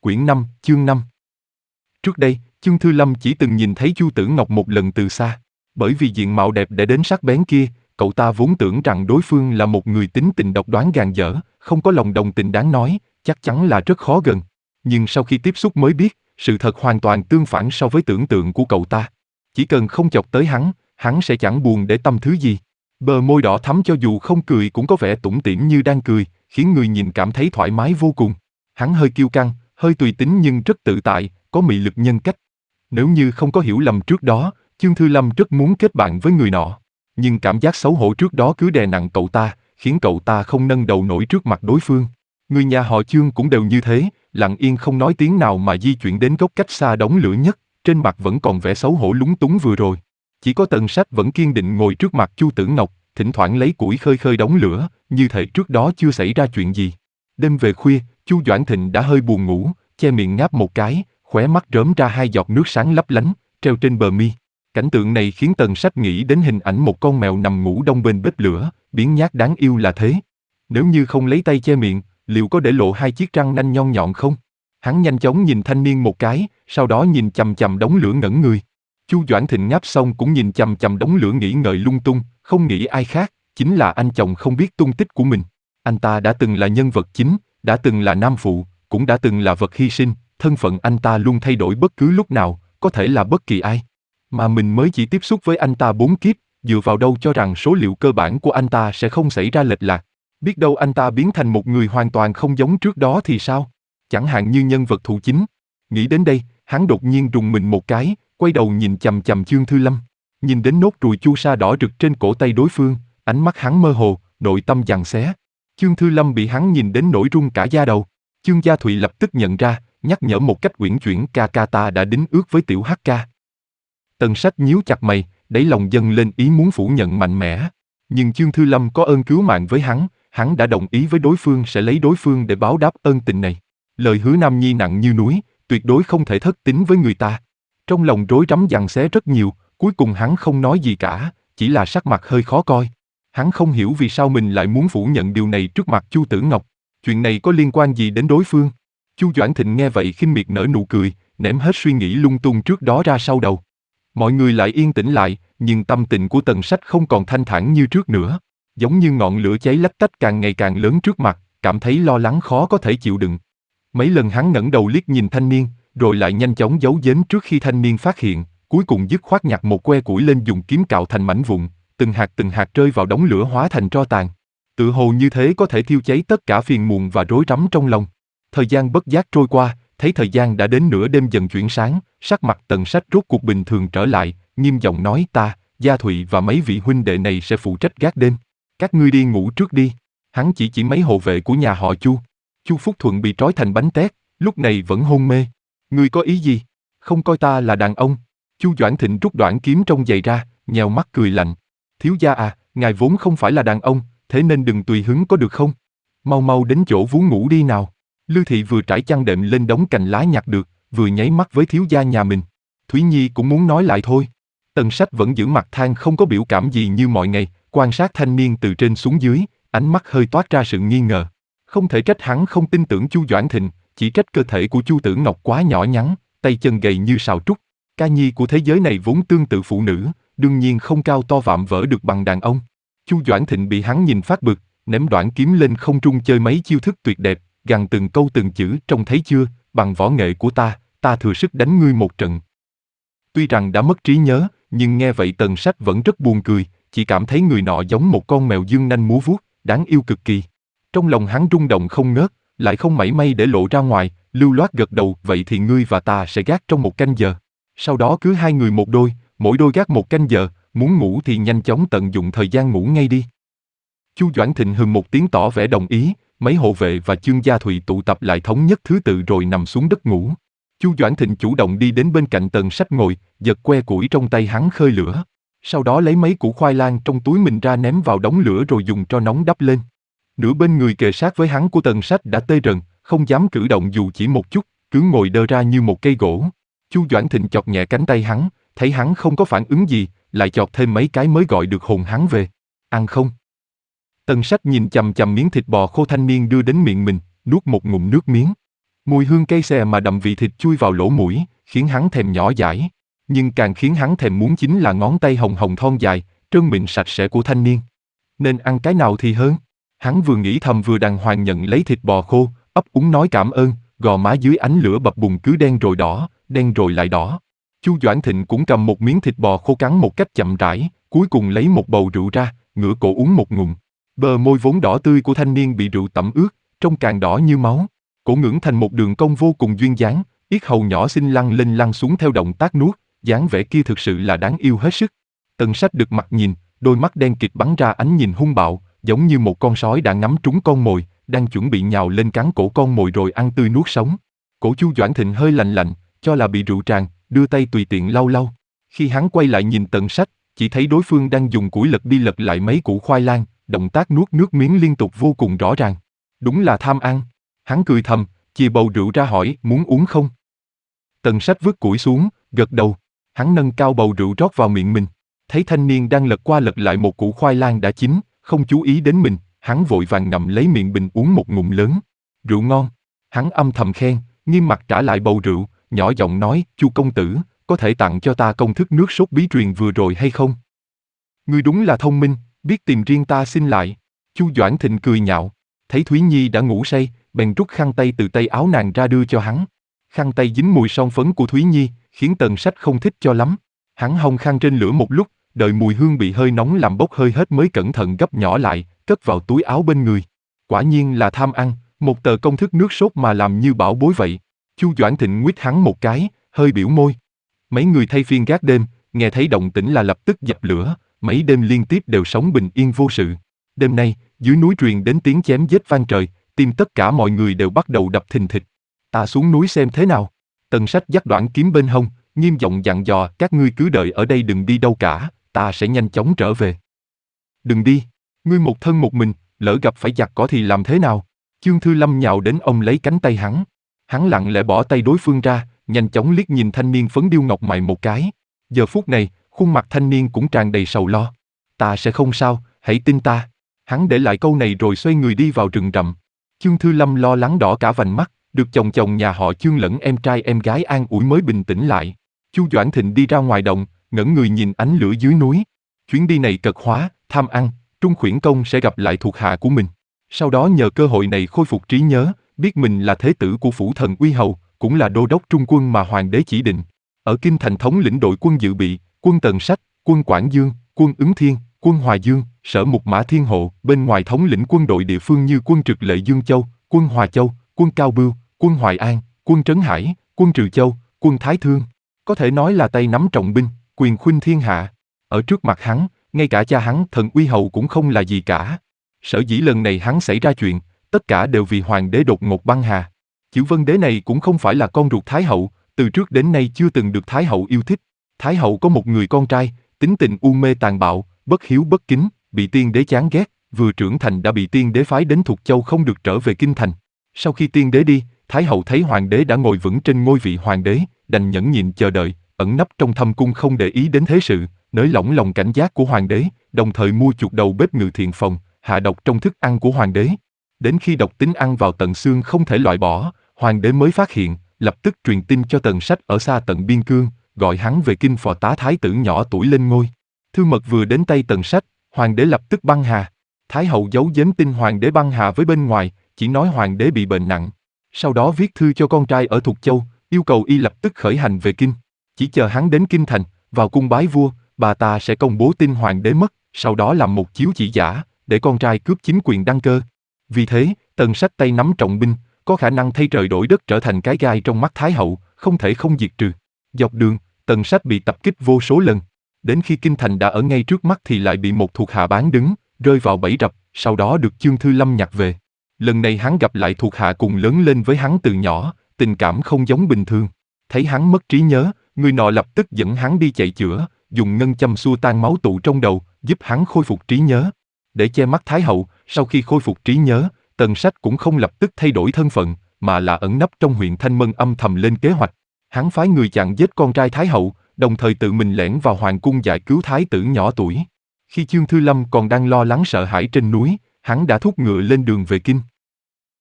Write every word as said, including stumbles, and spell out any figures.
Quyển năm, chương năm. Trước đây, Chương Thư Lâm chỉ từng nhìn thấy Chu Tử Ngọc một lần từ xa. Bởi vì diện mạo đẹp đẽ đến sắc bén kia, cậu ta vốn tưởng rằng đối phương là một người tính tình độc đoán gàn dở, không có lòng đồng tình đáng nói, chắc chắn là rất khó gần. Nhưng sau khi tiếp xúc mới biết, sự thật hoàn toàn tương phản so với tưởng tượng của cậu ta. Chỉ cần không chọc tới hắn, hắn sẽ chẳng buồn để tâm thứ gì. Bờ môi đỏ thắm cho dù không cười cũng có vẻ tủm tỉm như đang cười, khiến người nhìn cảm thấy thoải mái vô cùng. Hắn hơi kiêu căng, hơi tùy tính nhưng rất tự tại, có mị lực nhân cách. Nếu như không có hiểu lầm trước đó, Chương Thư Lâm rất muốn kết bạn với người nọ. Nhưng cảm giác xấu hổ trước đó cứ đè nặng cậu ta, khiến cậu ta không nâng đầu nổi trước mặt đối phương. Người nhà họ Chương cũng đều như thế, lặng yên không nói tiếng nào mà di chuyển đến góc cách xa đống lửa nhất, trên mặt vẫn còn vẻ xấu hổ lúng túng vừa rồi. Chỉ có Tần Sách vẫn kiên định ngồi trước mặt Chu Tử Ngọc, thỉnh thoảng lấy củi khơi khơi đống lửa, như thể trước đó chưa xảy ra chuyện gì. Đêm về khuya, Chu Doãn Thịnh đã hơi buồn ngủ, che miệng ngáp một cái, khóe mắt rớm ra hai giọt nước sáng lấp lánh, treo trên bờ mi. Cảnh tượng này khiến Tần Sách nghĩ đến hình ảnh một con mèo nằm ngủ đông bên bếp lửa, biếng nhác đáng yêu là thế. Nếu như không lấy tay che miệng, liệu có để lộ hai chiếc răng nanh nhọn nhọn không? Hắn nhanh chóng nhìn thanh niên một cái, sau đó nhìn chằm chằm đống lửa ngẩn người. Chu Doãn Thịnh ngáp xong cũng nhìn chằm chằm đống lửa nghĩ ngợi lung tung, không nghĩ ai khác, chính là anh chồng không biết tung tích của mình. Anh ta đã từng là nhân vật chính, đã từng là nam phụ, cũng đã từng là vật hy sinh, thân phận anh ta luôn thay đổi bất cứ lúc nào, có thể là bất kỳ ai. Mà mình mới chỉ tiếp xúc với anh ta bốn kiếp, dựa vào đâu cho rằng số liệu cơ bản của anh ta sẽ không xảy ra lệch lạc. Biết đâu anh ta biến thành một người hoàn toàn không giống trước đó thì sao? Chẳng hạn như nhân vật phụ chính. Nghĩ đến đây, hắn đột nhiên rùng mình một cái, quay đầu nhìn chằm chằm Chương Thư Lâm. Nhìn đến nốt ruồi chu sa đỏ rực trên cổ tay đối phương, ánh mắt hắn mơ hồ, nội tâm giằng xé. Chương Thư Lâm bị hắn nhìn đến nổi run cả da đầu. Chương Gia Thụy lập tức nhận ra, nhắc nhở một cách uyển chuyển, ca ca ta đã đính ước với tiểu Hắc ca. Tần Sách nhíu chặt mày, đáy lòng dâng lên ý muốn phủ nhận mạnh mẽ. Nhưng Chương Thư Lâm có ơn cứu mạng với hắn, hắn đã đồng ý với đối phương sẽ lấy đối phương để báo đáp ơn tình này. Lời hứa nam nhi nặng như núi, tuyệt đối không thể thất tín với người ta. Trong lòng rối rắm giằng xé rất nhiều, cuối cùng hắn không nói gì cả, chỉ là sắc mặt hơi khó coi. Hắn không hiểu vì sao mình lại muốn phủ nhận điều này trước mặt Chu Tử Ngọc. Chuyện này có liên quan gì đến đối phương? Chu Doãn Thịnh nghe vậy khinh miệt nở nụ cười, ném hết suy nghĩ lung tung trước đó ra sau đầu. Mọi người lại yên tĩnh lại, nhưng tâm tình của Tần Sách không còn thanh thản như trước nữa. Giống như ngọn lửa cháy lách tách càng ngày càng lớn trước mặt, cảm thấy lo lắng khó có thể chịu đựng. Mấy lần hắn ngẩng đầu liếc nhìn thanh niên, rồi lại nhanh chóng giấu giếm trước khi thanh niên phát hiện, cuối cùng dứt khoát nhặt một que củi lên dùng kiếm cạo thành mảnh vụn, từng hạt từng hạt rơi vào đống lửa hóa thành tro tàn. Tự hồ như thế có thể thiêu cháy tất cả phiền muộn và rối rắm trong lòng. Thời gian bất giác trôi qua, thấy thời gian đã đến nửa đêm dần chuyển sáng, sắc mặt Tần Sách rốt cuộc bình thường trở lại, nghiêm giọng nói ta, Gia Thụy và mấy vị huynh đệ này sẽ phụ trách gác đêm. Các ngươi đi ngủ trước đi. Hắn chỉ chỉ mấy hộ vệ của nhà họ Chu. Chu Phúc Thuận bị trói thành bánh tét, lúc này vẫn hôn mê. Ngươi có ý gì? Không coi ta là đàn ông. Chu Doãn Thịnh rút đoạn kiếm trong giày ra, nhèo mắt cười lạnh. Thiếu gia à, ngài vốn không phải là đàn ông, thế nên đừng tùy hứng có được không? Mau mau đến chỗ vú ngủ đi nào. Lư Thị vừa trải chăn đệm lên đống cành lá nhặt được, vừa nháy mắt với thiếu gia nhà mình. Thúy Nhi cũng muốn nói lại thôi. Tần Sách vẫn giữ mặt than không có biểu cảm gì như mọi ngày, quan sát thanh niên từ trên xuống dưới, ánh mắt hơi toát ra sự nghi ngờ. Không thể trách hắn không tin tưởng Chu Doãn Thịnh, chỉ trách cơ thể của Chu Tử Ngọc quá nhỏ nhắn, tay chân gầy như sào trúc. Ca nhi của thế giới này vốn tương tự phụ nữ, đương nhiên không cao to vạm vỡ được bằng đàn ông. Chu Doãn Thịnh bị hắn nhìn phát bực, ném đoạn kiếm lên không trung chơi mấy chiêu thức tuyệt đẹp, gằn từng câu từng chữ, trông thấy chưa, bằng võ nghệ của ta, ta thừa sức đánh ngươi một trận. Tuy rằng đã mất trí nhớ, nhưng nghe vậy Tần Sách vẫn rất buồn cười, chỉ cảm thấy người nọ giống một con mèo dương nanh múa vuốt, đáng yêu cực kỳ. Trong lòng hắn rung động không ngớt, lại không mảy may để lộ ra ngoài, lưu loát gật đầu, vậy thì ngươi và ta sẽ gác trong một canh giờ. Sau đó cứ hai người một đôi, mỗi đôi gác một canh giờ, muốn ngủ thì nhanh chóng tận dụng thời gian ngủ ngay đi. Chu Doãn Thịnh hừ một tiếng tỏ vẻ đồng ý, mấy hộ vệ và Chương Gia Thụy tụ tập lại thống nhất thứ tự rồi nằm xuống đất ngủ. Chu Doãn Thịnh chủ động đi đến bên cạnh Tần Sách ngồi, giật que củi trong tay hắn khơi lửa. Sau đó lấy mấy củ khoai lang trong túi mình ra ném vào đống lửa rồi dùng tro nóng đắp lên. Nửa bên người kề sát với hắn của Tần Sách đã tê rần, không dám cử động dù chỉ một chút, cứ ngồi đơ ra như một cây gỗ. Chu Doãn Thịnh chọc nhẹ cánh tay hắn, thấy hắn không có phản ứng gì, lại chọc thêm mấy cái mới gọi được hồn hắn về. Ăn không? Tần Sách nhìn chằm chằm miếng thịt bò khô thanh niên đưa đến miệng mình, nuốt một ngụm nước miếng. Mùi hương cây xè mà đậm vị thịt chui vào lỗ mũi, khiến hắn thèm nhỏ dãi. Nhưng càng khiến hắn thèm muốn chính là ngón tay hồng hồng thon dài, trơn mịn sạch sẽ của thanh niên. Nên ăn cái nào thì hơn? Hắn vừa nghĩ thầm vừa đàng hoàng nhận lấy thịt bò khô, ấp úng nói cảm ơn, gò má dưới ánh lửa bập bùng cứ đen rồi đỏ, đen rồi lại đỏ. Chu Doãn Thịnh cũng cầm một miếng thịt bò khô cắn một cách chậm rãi, cuối cùng lấy một bầu rượu ra, ngửa cổ uống một ngụm. Bờ môi vốn đỏ tươi của thanh niên bị rượu tẩm ướt, trông càng đỏ như máu. Cổ ngưỡng thành một đường cong vô cùng duyên dáng, yết hầu nhỏ xinh lăn lên lăn xuống theo động tác nuốt, dáng vẻ kia thực sự là đáng yêu hết sức. Tần Sách được mặt nhìn, đôi mắt đen kịt bắn ra ánh nhìn hung bạo, giống như một con sói đã ngắm trúng con mồi, đang chuẩn bị nhào lên cắn cổ con mồi rồi ăn tươi nuốt sống. Cổ Chu Doãn Thịnh hơi lạnh lạnh, cho là bị rượu tràn, đưa tay tùy tiện lau lau. Khi hắn quay lại nhìn Tần Sách, chỉ thấy đối phương đang dùng củi lật đi lật lại mấy củ khoai lang, động tác nuốt nước miếng liên tục vô cùng rõ ràng. Đúng là tham ăn. Hắn cười thầm, chìa bầu rượu ra hỏi, muốn uống không? Tần Sách vứt củi xuống, gật đầu. Hắn nâng cao bầu rượu rót vào miệng mình. Thấy thanh niên đang lật qua lật lại một củ khoai lang đã chín, không chú ý đến mình, hắn vội vàng ngậm lấy miệng bình uống một ngụm lớn. Rượu ngon. Hắn âm thầm khen, nghiêm mặt trả lại bầu rượu, nhỏ giọng nói, Chu công tử, có thể tặng cho ta công thức nước sốt bí truyền vừa rồi hay không? Ngươi đúng là thông minh, biết tìm riêng ta xin lại. Chu Doãn Thịnh cười nhạo, thấy Thúy Nhi đã ngủ say, bèn rút khăn tay từ tay áo nàng ra đưa cho hắn. Khăn tay dính mùi son phấn của Thúy Nhi, khiến Tần Sách không thích cho lắm. Hắn hong khăn trên lửa một lúc, đợi mùi hương bị hơi nóng làm bốc hơi hết mới cẩn thận gấp nhỏ lại, cất vào túi áo bên người. Quả nhiên là tham ăn, một tờ công thức nước sốt mà làm như bảo bối vậy. Chu Doãn Thịnh nguyết hắn một cái, hơi biểu môi. Mấy người thay phiên gác đêm, nghe thấy động tĩnh là lập tức dập lửa, mấy đêm liên tiếp đều sống bình yên vô sự. Đêm nay, dưới núi truyền đến tiếng chém giết vang trời, tim tất cả mọi người đều bắt đầu đập thình thịch. Ta xuống núi xem thế nào. Tần Sách dắt Đoản Kiếm bên hông, nghiêm giọng dặn dò, các ngươi cứ đợi ở đây đừng đi đâu cả, ta sẽ nhanh chóng trở về. Đừng đi, ngươi một thân một mình, lỡ gặp phải giặc cỏ thì làm thế nào? Chương Thư Lâm nhào đến ôm lấy cánh tay hắn. Hắn lặng lẽ bỏ tay đối phương ra, nhanh chóng liếc nhìn thanh niên phấn điêu ngọc mày một cái. Giờ phút này, khuôn mặt thanh niên cũng tràn đầy sầu lo. Ta sẽ không sao, hãy tin ta. Hắn để lại câu này rồi xoay người đi vào rừng rậm. Chương Thư Lâm lo lắng đỏ cả vành mắt, được chồng chồng nhà họ Chương lẫn em trai em gái an ủi mới bình tĩnh lại. Chu Doãn Thịnh đi ra ngoài đồng, ngẩng người nhìn ánh lửa dưới núi. Chuyến đi này cật hóa, tham ăn, Trung Khuyển Công sẽ gặp lại thuộc hạ của mình. Sau đó nhờ cơ hội này khôi phục trí nhớ, biết mình là thế tử của phủ thần Uy Hầu, cũng là đô đốc trung quân mà hoàng đế chỉ định. Ở Kinh Thành thống lĩnh đội quân dự bị, quân Tần Sách, quân Quảng Dương, quân Ứng Thiên, quân Hòa Dương, Sở Mục Mã Thiên Hộ, bên ngoài thống lĩnh quân đội địa phương như quân Trực Lệ Dương Châu, quân Hòa Châu, quân Cao Bưu, quân Hoài An, quân Trấn Hải, quân Trừ Châu, quân Thái Thương. Có thể nói là tay nắm trọng binh, quyền khuynh thiên hạ. Ở trước mặt hắn, ngay cả cha hắn thần Uy Hầu cũng không là gì cả. Sở dĩ lần này hắn xảy ra chuyện, tất cả đều vì hoàng đế đột ngột băng hà. Chữ Vân Đế này cũng không phải là con ruột Thái Hậu, từ trước đến nay chưa từng được Thái Hậu yêu thích. Thái Hậu có một người con trai, tính tình u mê tàn bạo, bất hiếu bất kính, bị tiên đế chán ghét, vừa trưởng thành đã bị tiên đế phái đến Thục Châu không được trở về Kinh Thành. Sau khi tiên đế đi, Thái Hậu thấy hoàng đế đã ngồi vững trên ngôi vị hoàng đế, đành nhẫn nhịn chờ đợi, ẩn nấp trong thâm cung không để ý đến thế sự, nới lỏng lòng cảnh giác của hoàng đế, đồng thời mua chuộc đầu bếp Ngự Thiện Phòng, hạ độc trong thức ăn của hoàng đế. Đến khi độc tính ăn vào tận xương không thể loại bỏ, hoàng đế mới phát hiện, lập tức truyền tin cho Tần Sách ở xa tận biên cương, gọi hắn về kinh phò tá thái tử nhỏ tuổi lên ngôi. Thư mật vừa đến tay Tần Sách, hoàng đế lập tức băng hà. Thái Hậu giấu giếm tin hoàng đế băng hà với bên ngoài, chỉ nói hoàng đế bị bệnh nặng. Sau đó viết thư cho con trai ở Thục Châu, yêu cầu y lập tức khởi hành về kinh. Chỉ chờ hắn đến kinh thành, vào cung bái vua, bà ta sẽ công bố tin hoàng đế mất, sau đó làm một chiếu chỉ giả, để con trai cướp chính quyền đăng cơ. Vì thế, Tần Sách tay nắm trọng binh, có khả năng thay trời đổi đất trở thành cái gai trong mắt Thái Hậu, không thể không diệt trừ. Dọc đường, Tần Sách bị tập kích vô số lần. Đến khi kinh thành đã ở ngay trước mắt thì lại bị một thuộc hạ bán đứng, rơi vào bẫy rập, sau đó được Chương Thư Lâm nhặt về. Lần này hắn gặp lại thuộc hạ cùng lớn lên với hắn từ nhỏ, tình cảm không giống bình thường. Thấy hắn mất trí nhớ, người nọ lập tức dẫn hắn đi chạy chữa, dùng ngân châm xua tan máu tụ trong đầu, giúp hắn khôi phục trí nhớ. Để che mắt Thái Hậu, sau khi khôi phục trí nhớ, Tần Sách cũng không lập tức thay đổi thân phận, mà là ẩn nấp trong huyện Thanh Mân âm thầm lên kế hoạch. Hắn phái người chặn giết con trai Thái Hậu, đồng thời tự mình lẻn vào hoàng cung giải cứu thái tử nhỏ tuổi. Khi Chương Thư Lâm còn đang lo lắng sợ hãi trên núi, hắn đã thúc ngựa lên đường về kinh.